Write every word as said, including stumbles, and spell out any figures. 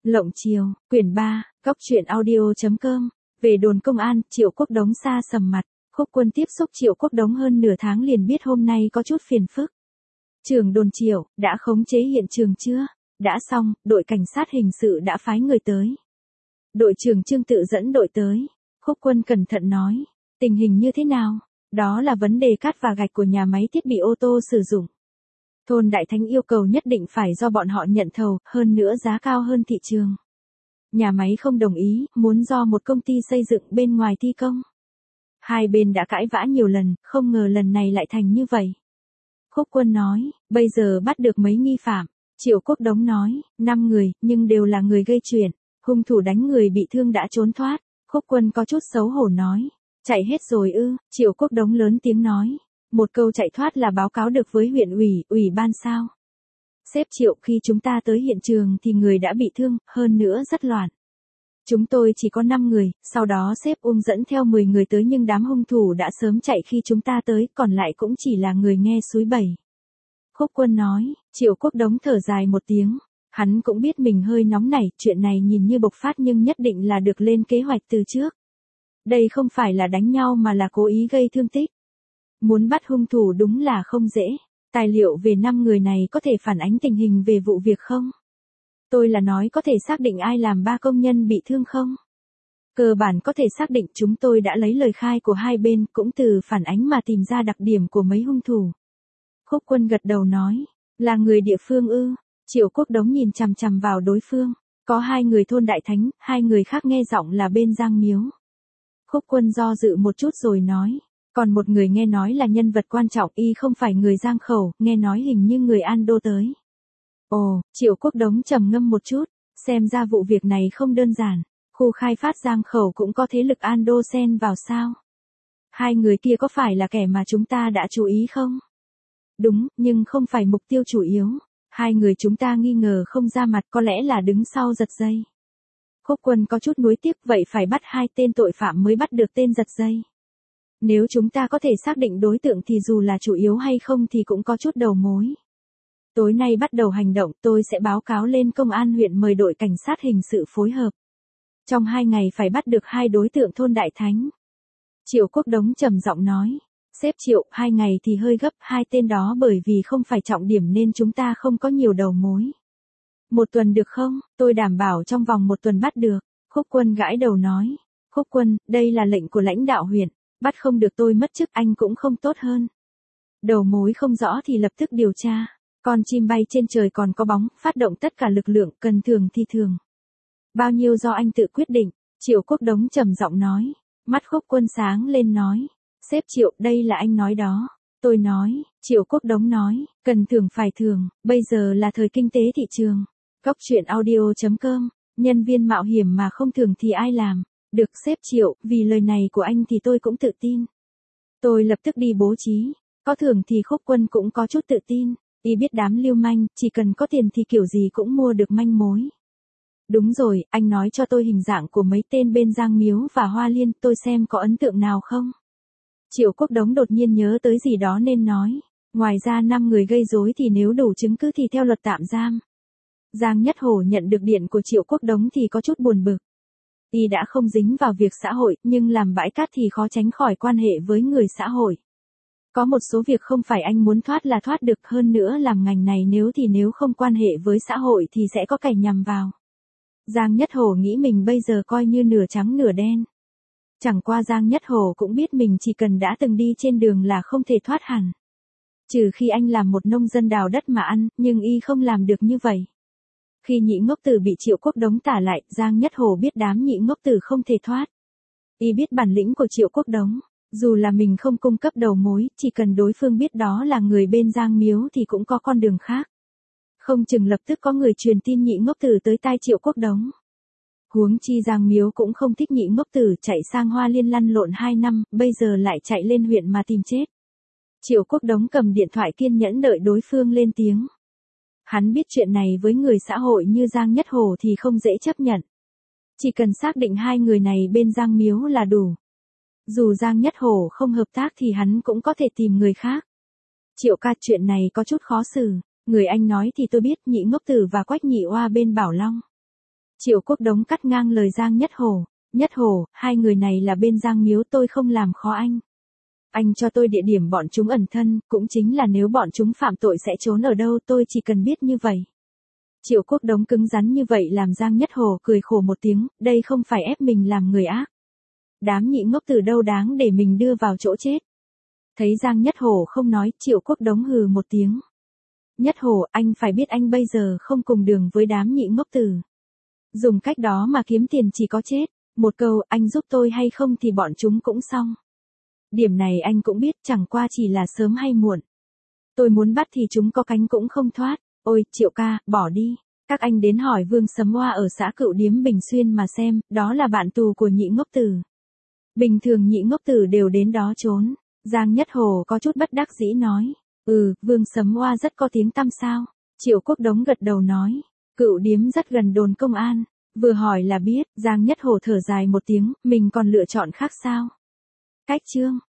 Lộng Chiều, quyển ba, góc truyện audio.com, về đồn công an, Triệu Quốc Đống sa sầm mặt, Khúc Quân tiếp xúc Triệu Quốc Đống hơn nửa tháng liền biết hôm nay có chút phiền phức. Trưởng đồn Triệu, đã khống chế hiện trường chưa? Đã xong, đội cảnh sát hình sự đã phái người tới. Đội trưởng Trương tự dẫn đội tới. Khúc Quân cẩn thận nói, tình hình như thế nào? Đó là vấn đề cát và gạch của nhà máy thiết bị ô tô sử dụng. Thôn Đại Thánh yêu cầu nhất định phải do bọn họ nhận thầu, hơn nữa giá cao hơn thị trường. Nhà máy không đồng ý, muốn do một công ty xây dựng bên ngoài thi công. Hai bên đã cãi vã nhiều lần, không ngờ lần này lại thành như vậy. Khúc Quân nói, bây giờ bắt được mấy nghi phạm. Triệu Quốc Đống nói, năm người, nhưng đều là người gây chuyện. Hung thủ đánh người bị thương đã trốn thoát. Khúc Quân có chút xấu hổ nói, chạy hết rồi ư? Triệu Quốc Đống lớn tiếng nói, một câu chạy thoát là báo cáo được với huyện ủy, ủy ban sao? Sếp Triệu, khi chúng ta tới hiện trường thì người đã bị thương, hơn nữa rất loạn. Chúng tôi chỉ có năm người, sau đó sếp Ung dẫn theo mười người tới nhưng đám hung thủ đã sớm chạy khi chúng ta tới, còn lại cũng chỉ là người nghe suối bẩy. Khúc Quân nói, Triệu Quốc Đống thở dài một tiếng. Hắn cũng biết mình hơi nóng nảy, chuyện này nhìn như bộc phát nhưng nhất định là được lên kế hoạch từ trước. Đây không phải là đánh nhau mà là cố ý gây thương tích. Muốn bắt hung thủ đúng là không dễ. Tài liệu về năm người này có thể phản ánh tình hình về vụ việc không? Tôi là nói có thể xác định ai làm ba công nhân bị thương không? Cơ bản có thể xác định, chúng tôi đã lấy lời khai của hai bên, cũng từ phản ánh mà tìm ra đặc điểm của mấy hung thủ. Khúc Quân gật đầu nói, là người địa phương ư? Triệu Quốc Đống nhìn chằm chằm vào đối phương, có hai người thôn Đại Thánh, hai người khác nghe giọng là bên Giang Miếu. Khúc Quân do dự một chút rồi nói, còn một người nghe nói là nhân vật quan trọng, y không phải người Giang Khẩu, nghe nói hình như người An Đô tới. Ồ, Triệu Quốc Đống trầm ngâm một chút, xem ra vụ việc này không đơn giản, khu khai phát Giang Khẩu cũng có thế lực An Đô xen vào sao? Hai người kia có phải là kẻ mà chúng ta đã chú ý không? Đúng, nhưng không phải mục tiêu chủ yếu. Hai người chúng ta nghi ngờ không ra mặt, có lẽ là đứng sau giật dây. Khúc Quân có chút nuối tiếc, vậy phải bắt hai tên tội phạm mới bắt được tên giật dây. Nếu chúng ta có thể xác định đối tượng thì dù là chủ yếu hay không thì cũng có chút đầu mối. Tối nay bắt đầu hành động, tôi sẽ báo cáo lên công an huyện mời đội cảnh sát hình sự phối hợp. Trong hai ngày phải bắt được hai đối tượng thôn Đại Thánh. Triệu Quốc Đống trầm giọng nói. Sếp Triệu, hai ngày thì hơi gấp, hai tên đó bởi vì không phải trọng điểm nên chúng ta không có nhiều đầu mối. Một tuần được không? Tôi đảm bảo trong vòng một tuần bắt được. Khúc Quân gãi đầu nói. Khúc Quân, đây là lệnh của lãnh đạo huyện. Bắt không được tôi mất chức, anh cũng không tốt hơn. Đầu mối không rõ thì lập tức điều tra. Con chim bay trên trời còn có bóng, phát động tất cả lực lượng, cần thường thì thường. Bao nhiêu do anh tự quyết định. Triệu Quốc Đống trầm giọng nói. Mắt Khúc Quân sáng lên nói. Sếp Triệu, đây là anh nói đó. Tôi nói, Triệu Quốc Đống nói, cần thưởng phải thưởng, bây giờ là thời kinh tế thị trường. Góc truyện audio.com, nhân viên mạo hiểm mà không thưởng thì ai làm? Được sếp Triệu, vì lời này của anh thì tôi cũng tự tin. Tôi lập tức đi bố trí, có thưởng thì Khúc Quân cũng có chút tự tin. Y biết đám lưu manh, chỉ cần có tiền thì kiểu gì cũng mua được manh mối. Đúng rồi, anh nói cho tôi hình dạng của mấy tên bên Giang Miếu và Hoa Liên, tôi xem có ấn tượng nào không? Triệu Quốc Đống đột nhiên nhớ tới gì đó nên nói, ngoài ra năm người gây rối thì nếu đủ chứng cứ thì theo luật tạm giam. Giang Nhất Hổ nhận được điện của Triệu Quốc Đống thì có chút buồn bực. Y đã không dính vào việc xã hội, nhưng làm bãi cát thì khó tránh khỏi quan hệ với người xã hội. Có một số việc không phải anh muốn thoát là thoát được, hơn nữa làm ngành này nếu thì nếu không quan hệ với xã hội thì sẽ có kẻ nhằm vào. Giang Nhất Hổ nghĩ mình bây giờ coi như nửa trắng nửa đen. Chẳng qua Giang Nhất Hổ cũng biết mình chỉ cần đã từng đi trên đường là không thể thoát hẳn. Trừ khi anh làm một nông dân đào đất mà ăn, nhưng y không làm được như vậy. Khi Nhị Ngốc Tử bị Triệu Quốc Đống tả lại, Giang Nhất Hổ biết đám Nhị Ngốc Tử không thể thoát. Y biết bản lĩnh của Triệu Quốc Đống, dù là mình không cung cấp đầu mối, chỉ cần đối phương biết đó là người bên Giang Miếu thì cũng có con đường khác. Không chừng lập tức có người truyền tin Nhị Ngốc Tử tới tai Triệu Quốc Đống. Huống chi Giang Miếu cũng không thích Nhị Ngốc Tử chạy sang Hoa Liên lăn lộn hai năm, bây giờ lại chạy lên huyện mà tìm chết. Triệu Quốc Đống cầm điện thoại kiên nhẫn đợi đối phương lên tiếng. Hắn biết chuyện này với người xã hội như Giang Nhất Hổ thì không dễ chấp nhận. Chỉ cần xác định hai người này bên Giang Miếu là đủ. Dù Giang Nhất Hổ không hợp tác thì hắn cũng có thể tìm người khác. Triệu ca, chuyện này có chút khó xử. Người anh nói thì tôi biết, Nhị Ngốc Tử và Quách Nhị Oa bên Bảo Long. Triệu Quốc Đống cắt ngang lời Giang Nhất Hổ. Nhất Hổ, hai người này là bên Giang Miếu, tôi không làm khó anh. Anh cho tôi địa điểm bọn chúng ẩn thân, cũng chính là nếu bọn chúng phạm tội sẽ trốn ở đâu, tôi chỉ cần biết như vậy. Triệu Quốc Đống cứng rắn như vậy làm Giang Nhất Hổ cười khổ một tiếng, đây không phải ép mình làm người ác. Đám nhị ngốc từ đâu đáng để mình đưa vào chỗ chết. Thấy Giang Nhất Hổ không nói, Triệu Quốc Đống hừ một tiếng. Nhất Hổ, anh phải biết anh bây giờ không cùng đường với đám nhị ngốc tử. Dùng cách đó mà kiếm tiền chỉ có chết. Một câu, anh giúp tôi hay không thì bọn chúng cũng xong. Điểm này anh cũng biết, chẳng qua chỉ là sớm hay muộn. Tôi muốn bắt thì chúng có cánh cũng không thoát. Ôi, Triệu ca, bỏ đi. Các anh đến hỏi Vương Sấm Hoa ở xã Cựu Điếm Bình Xuyên mà xem, đó là bạn tù của nhị ngốc tử. Bình thường nhị ngốc tử đều đến đó trốn. Giang Nhất Hổ có chút bất đắc dĩ nói. Ừ, Vương Sấm Hoa rất có tiếng tăm sao. Triệu Quốc Đống gật đầu nói. Cựu Điếm rất gần đồn công an. Vừa hỏi là biết, Giang Nhất Hổ thở dài một tiếng, mình còn lựa chọn khác sao? Cách chương.